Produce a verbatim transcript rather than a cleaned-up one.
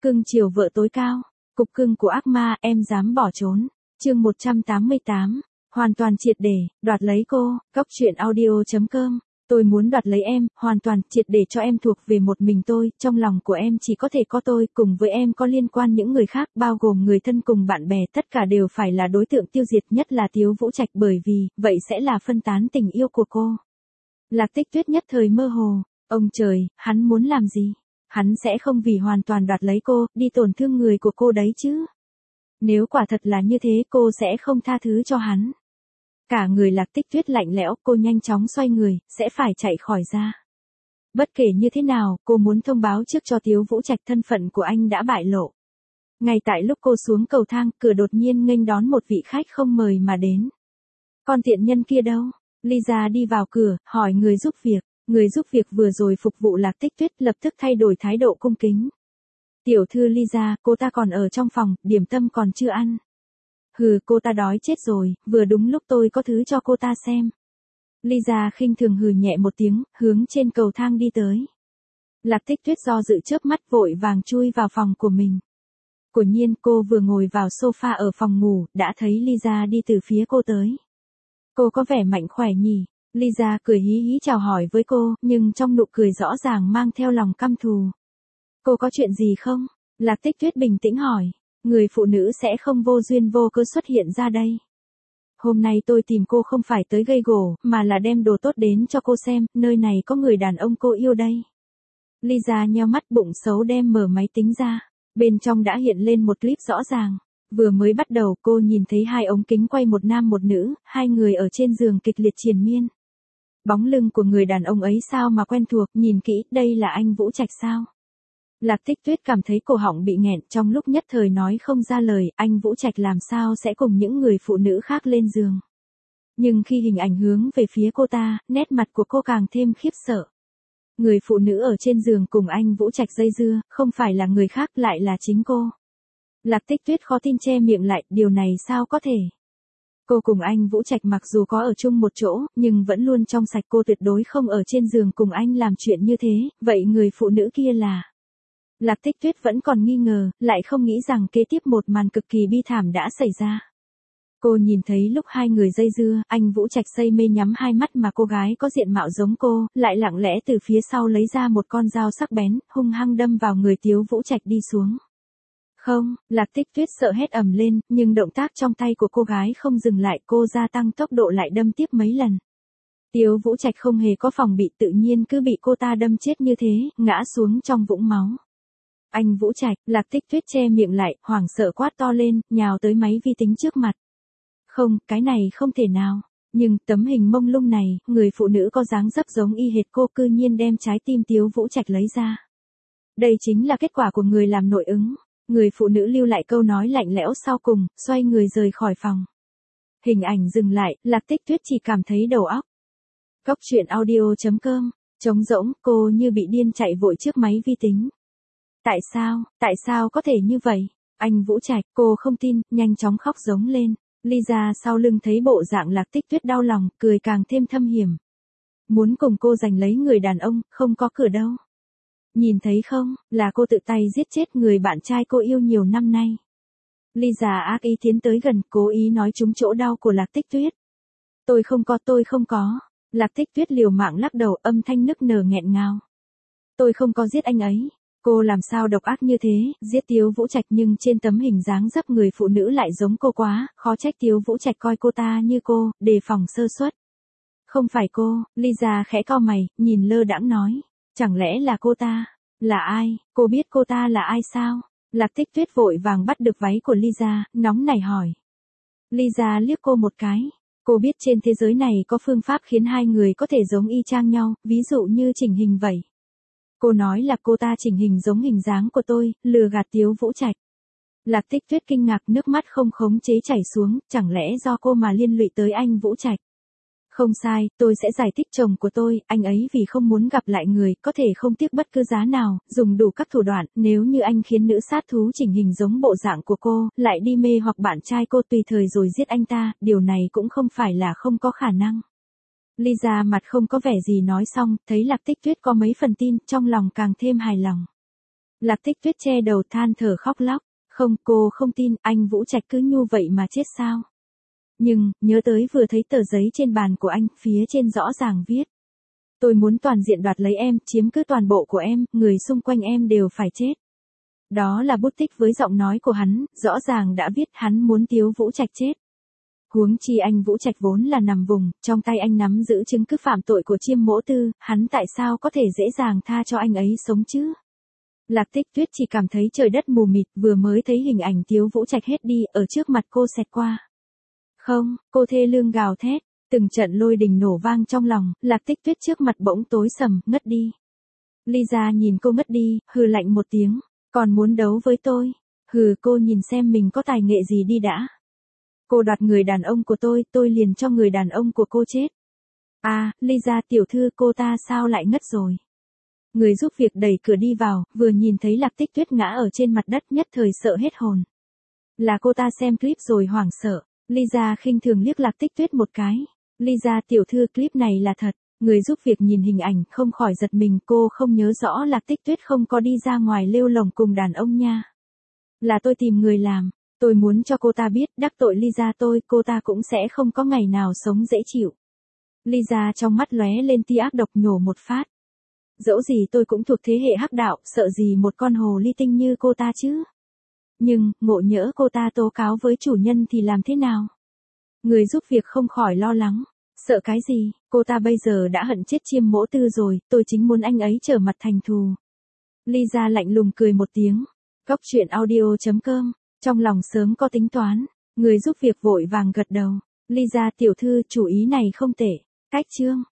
Cưng chiều vợ tối cao. Cục cưng của ác ma, em dám bỏ trốn. Chương một trăm tám mươi tám. Hoàn toàn triệt để, đoạt lấy cô. Cóc truyện audio chấm com. Tôi muốn đoạt lấy em, hoàn toàn, triệt để cho em thuộc về một mình tôi, trong lòng của em chỉ có thể có tôi, cùng với em có liên quan những người khác, bao gồm người thân cùng bạn bè, tất cả đều phải là đối tượng tiêu diệt, nhất là Tiếu Vũ Trạch, bởi vì, vậy sẽ là phân tán tình yêu của cô. Lạc Tích Tuyết nhất thời mơ hồ, ông trời, hắn muốn làm gì? Hắn sẽ không vì hoàn toàn đoạt lấy cô, đi tổn thương người của cô đấy chứ. Nếu quả thật là như thế, cô sẽ không tha thứ cho hắn. Cả người Lạc Tích Tuyết lạnh lẽo, cô nhanh chóng xoay người, sẽ phải chạy khỏi ra. Bất kể như thế nào, cô muốn thông báo trước cho Tiếu Vũ Trạch thân phận của anh đã bại lộ. Ngay tại lúc cô xuống cầu thang, cửa đột nhiên nghênh đón một vị khách không mời mà đến. Con tiện nhân kia đâu? Lisa đi vào cửa, hỏi người giúp việc. Người giúp việc vừa rồi phục vụ Lạc Tích Tuyết lập tức thay đổi thái độ cung kính. Tiểu thư Lisa, cô ta còn ở trong phòng, điểm tâm còn chưa ăn. Hừ, cô ta đói chết rồi, vừa đúng lúc tôi có thứ cho cô ta xem. Lisa khinh thường hừ nhẹ một tiếng, hướng trên cầu thang đi tới. Lạc Tích Tuyết do dự chớp mắt vội vàng chui vào phòng của mình. Quả nhiên cô vừa ngồi vào sofa ở phòng ngủ, đã thấy Lisa đi từ phía cô tới. Cô có vẻ mạnh khỏe nhỉ? Lisa cười hí hí chào hỏi với cô, nhưng trong nụ cười rõ ràng mang theo lòng căm thù. Cô có chuyện gì không? Lạc Tích Tuyết bình tĩnh hỏi. Người phụ nữ sẽ không vô duyên vô cớ xuất hiện ra đây. Hôm nay tôi tìm cô không phải tới gây gổ, mà là đem đồ tốt đến cho cô xem, nơi này có người đàn ông cô yêu đây. Lisa nheo mắt bụng xấu đem mở máy tính ra. Bên trong đã hiện lên một clip rõ ràng. Vừa mới bắt đầu cô nhìn thấy hai ống kính quay một nam một nữ, hai người ở trên giường kịch liệt triền miên. Bóng lưng của người đàn ông ấy sao mà quen thuộc, nhìn kỹ, đây là anh Vũ Trạch sao? Lạc Tích Tuyết cảm thấy cổ họng bị nghẹn, trong lúc nhất thời nói không ra lời, anh Vũ Trạch làm sao sẽ cùng những người phụ nữ khác lên giường. Nhưng khi hình ảnh hướng về phía cô ta, nét mặt của cô càng thêm khiếp sợ. Người phụ nữ ở trên giường cùng anh Vũ Trạch dây dưa, không phải là người khác, lại là chính cô. Lạc Tích Tuyết khó tin che miệng lại, điều này sao có thể? Cô cùng anh Vũ Trạch mặc dù có ở chung một chỗ, nhưng vẫn luôn trong sạch, cô tuyệt đối không ở trên giường cùng anh làm chuyện như thế, vậy người phụ nữ kia là... Lạc Tích Tuyết vẫn còn nghi ngờ, lại không nghĩ rằng kế tiếp một màn cực kỳ bi thảm đã xảy ra. Cô nhìn thấy lúc hai người dây dưa, anh Vũ Trạch say mê nhắm hai mắt mà cô gái có diện mạo giống cô, lại lặng lẽ từ phía sau lấy ra một con dao sắc bén, hung hăng đâm vào người Tiếu Vũ Trạch đi xuống. Không, Lạc Tích Tuyết sợ hét ầm lên, nhưng động tác trong tay của cô gái không dừng lại, cô gia tăng tốc độ lại đâm tiếp mấy lần. Tiếu Vũ Trạch không hề có phòng bị, tự nhiên cứ bị cô ta đâm chết như thế, ngã xuống trong vũng máu. Anh Vũ Trạch, Lạc Tích Tuyết che miệng lại, hoảng sợ quát to lên, nhào tới máy vi tính trước mặt. Không, cái này không thể nào. Nhưng, tấm hình mông lung này, người phụ nữ có dáng dấp giống y hệt cô cư nhiên đem trái tim Tiếu Vũ Trạch lấy ra. Đây chính là kết quả của người làm nội ứng. Người phụ nữ lưu lại câu nói lạnh lẽo sau cùng, xoay người rời khỏi phòng. Hình ảnh dừng lại, Lạc Tích Tuyết chỉ cảm thấy đầu óc. Cóc truyện audio chấm com, trống rỗng, cô như bị điên chạy vội trước máy vi tính. Tại sao, tại sao có thể như vậy? Anh Vũ Trạch, cô không tin, nhanh chóng khóc giống lên. Lisa sau lưng thấy bộ dạng Lạc Tích Tuyết đau lòng, cười càng thêm thâm hiểm. Muốn cùng cô giành lấy người đàn ông, không có cửa đâu. Nhìn thấy không, là cô tự tay giết chết người bạn trai cô yêu nhiều năm nay. Lisa ác ý tiến tới gần, cố ý nói trúng chỗ đau của Lạc Tích Tuyết. Tôi không có, tôi không có. Lạc Tích Tuyết liều mạng lắc đầu, âm thanh nức nở nghẹn ngào. Tôi không có giết anh ấy. Cô làm sao độc ác như thế, giết Tiếu Vũ Trạch, nhưng trên tấm hình dáng dấp người phụ nữ lại giống cô quá, khó trách Tiếu Vũ Trạch coi cô ta như cô, đề phòng sơ suất. Không phải cô, Lisa khẽ cau mày, nhìn lơ đãng nói. Chẳng lẽ là cô ta? Là ai? Cô biết cô ta là ai sao? Lạc Tích Tuyết vội vàng bắt được váy của Lisa, nóng nảy hỏi. Lisa liếc cô một cái. Cô biết trên thế giới này có phương pháp khiến hai người có thể giống y chang nhau, ví dụ như chỉnh hình vậy. Cô nói là cô ta chỉnh hình giống hình dáng của tôi, lừa gạt Tiếu Vũ Trạch. Lạc Tích Tuyết kinh ngạc, nước mắt không khống chế chảy xuống, chẳng lẽ do cô mà liên lụy tới anh Vũ Trạch. Không sai, tôi sẽ giải thích chồng của tôi, anh ấy vì không muốn gặp lại người, có thể không tiếc bất cứ giá nào, dùng đủ các thủ đoạn, nếu như anh khiến nữ sát thú chỉnh hình giống bộ dạng của cô, lại đi mê hoặc bạn trai cô tùy thời rồi giết anh ta, điều này cũng không phải là không có khả năng. Lisa mặt không có vẻ gì nói xong, thấy Lạc Tích Tuyết có mấy phần tin, trong lòng càng thêm hài lòng. Lạc Tích Tuyết che đầu than thở khóc lóc. Không, cô không tin, anh Vũ Trạch cứ nhu vậy mà chết sao? Nhưng, nhớ tới vừa thấy tờ giấy trên bàn của anh, phía trên rõ ràng viết. Tôi muốn toàn diện đoạt lấy em, chiếm cứ toàn bộ của em, người xung quanh em đều phải chết. Đó là bút tích với giọng nói của hắn, rõ ràng đã viết hắn muốn Tiếu Vũ Trạch chết. Huống chi anh Vũ Trạch vốn là nằm vùng, trong tay anh nắm giữ chứng cứ phạm tội của Chiêm Mỗ Tư, hắn tại sao có thể dễ dàng tha cho anh ấy sống chứ? Lạc Tích Tuyết chỉ cảm thấy trời đất mù mịt, vừa mới thấy hình ảnh Tiếu Vũ Trạch hết đi, ở trước mặt cô xẹt qua. Không, cô thê lương gào thét, từng trận lôi đình nổ vang trong lòng, Lạc Tích Tuyết trước mặt bỗng tối sầm, ngất đi. Lisa nhìn cô ngất đi, hừ lạnh một tiếng, còn muốn đấu với tôi? Hừ, cô nhìn xem mình có tài nghệ gì đi đã. Cô đoạt người đàn ông của tôi, tôi liền cho người đàn ông của cô chết. À, Lisa tiểu thư, cô ta sao lại ngất rồi? Người giúp việc đẩy cửa đi vào, vừa nhìn thấy Lạc Tích Tuyết ngã ở trên mặt đất, nhất thời sợ hết hồn. Là cô ta xem clip rồi hoảng sợ. Lisa khinh thường liếc Lạc Tích Tuyết một cái. Lisa tiểu thư, clip này là thật. Người giúp việc nhìn hình ảnh không khỏi giật mình, cô không nhớ rõ Lạc Tích Tuyết không có đi ra ngoài lêu lồng cùng đàn ông nha. Là tôi tìm người làm, tôi muốn cho cô ta biết đắc tội Lisa tôi, cô ta cũng sẽ không có ngày nào sống dễ chịu. Lisa trong mắt lóe lên tia ác độc nhổ một phát. Dẫu gì tôi cũng thuộc thế hệ hắc đạo, sợ gì một con hồ ly tinh như cô ta chứ. Nhưng, ngộ nhỡ cô ta tố cáo với chủ nhân thì làm thế nào? Người giúp việc không khỏi lo lắng. Sợ cái gì, cô ta bây giờ đã hận chết Chiêm Mỗ Tư rồi, tôi chính muốn anh ấy trở mặt thành thù. Lisa lạnh lùng cười một tiếng. Góc truyện audio chấm com, trong lòng sớm có tính toán. Người giúp việc vội vàng gật đầu. Lisa tiểu thư, chủ ý này không tệ. Cách chương.